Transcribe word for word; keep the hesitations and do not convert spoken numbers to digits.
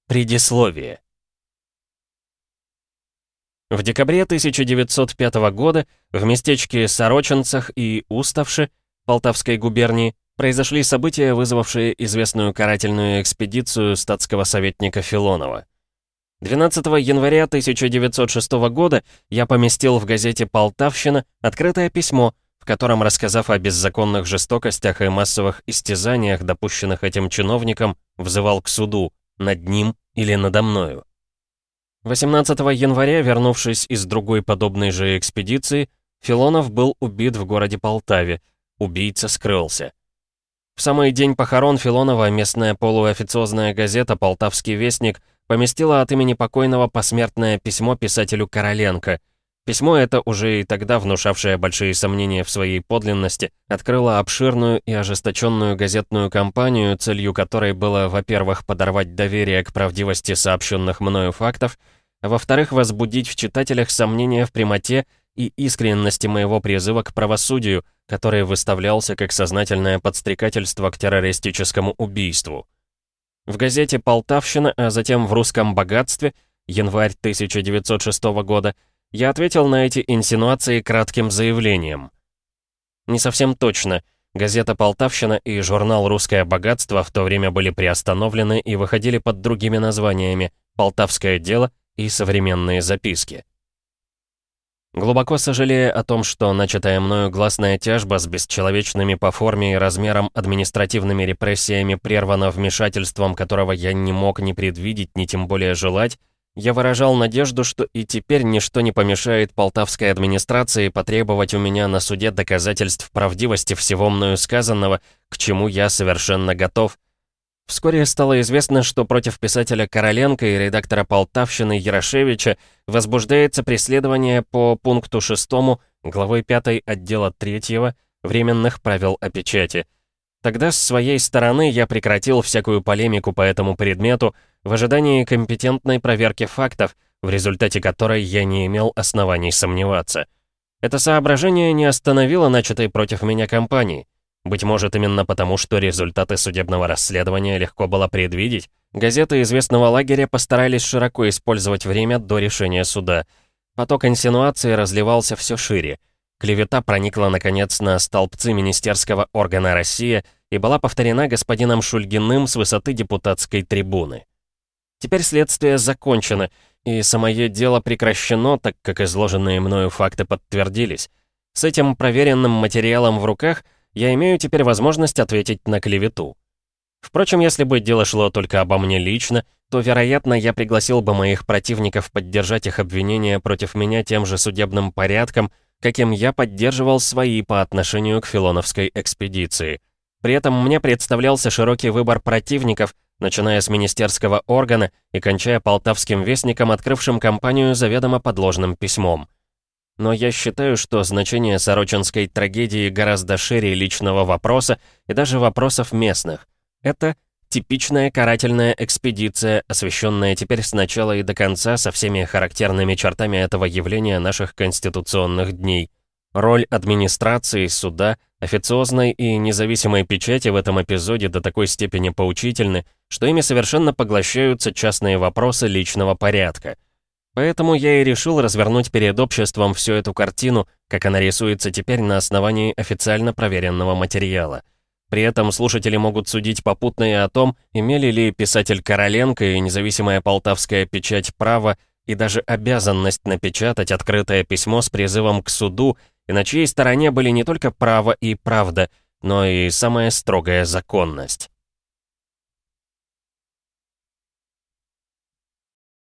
Предисловие. В декабре тысяча девятьсот пятого года в местечке Сорочинцах и Уставши Полтавской губернии произошли события, вызвавшие известную карательную экспедицию статского советника Филонова. двенадцатого января тысяча девятьсот шестого года я поместил в газете «Полтавщина» открытое письмо, в котором, рассказав о беззаконных жестокостях и массовых истязаниях, допущенных этим чиновником, взывал к суду над ним или надо мною. восемнадцатого января, вернувшись из другой подобной же экспедиции, Филонов был убит в городе Полтаве. Убийца скрылся. В самый день похорон Филонова местная полуофициозная газета «Полтавский вестник» поместила от имени покойного посмертное письмо писателю Короленко. Письмо это, уже и тогда внушавшее большие сомнения в своей подлинности, открыло обширную и ожесточенную газетную кампанию, целью которой было, во-первых, подорвать доверие к правдивости сообщенных мною фактов, а во-вторых, возбудить в читателях сомнения в прямоте и искренности моего призыва к правосудию, который выставлялся как сознательное подстрекательство к террористическому убийству. В газете «Полтавщина», а затем в «Русском богатстве» январь тысяча девятьсот шестого года, я ответил на эти инсинуации кратким заявлением. Не совсем точно. Газета «Полтавщина» и журнал «Русское богатство» в то время были приостановлены и выходили под другими названиями «Полтавское дело» и «Современные записки». Глубоко сожалея о том, что начатая мною гласная тяжба с бесчеловечными по форме и размерам административными репрессиями прервана вмешательством, которого я не мог ни предвидеть, ни тем более желать, я выражал надежду, что и теперь ничто не помешает полтавской администрации потребовать у меня на суде доказательств правдивости всего мною сказанного, к чему я совершенно готов. Вскоре стало известно, что против писателя Короленко и редактора «Полтавщины» Ярошевича возбуждается преследование по пункту шестому главы пятой отдела третьего временных правил о печати. Тогда с своей стороны я прекратил всякую полемику по этому предмету в ожидании компетентной проверки фактов, в результате которой я не имел оснований сомневаться. Это соображение не остановило начатой против меня кампании. Быть может, именно потому, что результаты судебного расследования легко было предвидеть, газеты известного лагеря постарались широко использовать время до решения суда. Поток инсинуаций разливался все шире. Клевета проникла, наконец, на столбцы министерского органа «Россия» и была повторена господином Шульгиным с высоты депутатской трибуны. Теперь следствие закончено, и самое дело прекращено, так как изложенные мною факты подтвердились. С этим проверенным материалом в руках я имею теперь возможность ответить на клевету. Впрочем, если бы дело шло только обо мне лично, то, вероятно, я пригласил бы моих противников поддержать их обвинения против меня тем же судебным порядком, каким я поддерживал свои по отношению к Филоновской экспедиции. При этом мне представлялся широкий выбор противников, начиная с министерского органа и кончая Полтавским вестником, открывшим кампанию заведомо подложным письмом. Но я считаю, что значение сорочинской трагедии гораздо шире личного вопроса и даже вопросов местных. Это типичная карательная экспедиция, освещенная теперь с начала и до конца со всеми характерными чертами этого явления наших конституционных дней. Роль администрации, суда, официозной и независимой печати в этом эпизоде до такой степени поучительны, что ими совершенно поглощаются частные вопросы личного порядка. Поэтому я и решил развернуть перед обществом всю эту картину, как она рисуется теперь на основании официально проверенного материала. При этом слушатели могут судить попутно и о том, имели ли писатель Короленко и независимая полтавская печать право и даже обязанность напечатать открытое письмо с призывом к суду, и на чьей стороне были не только право и правда, но и самая строгая законность.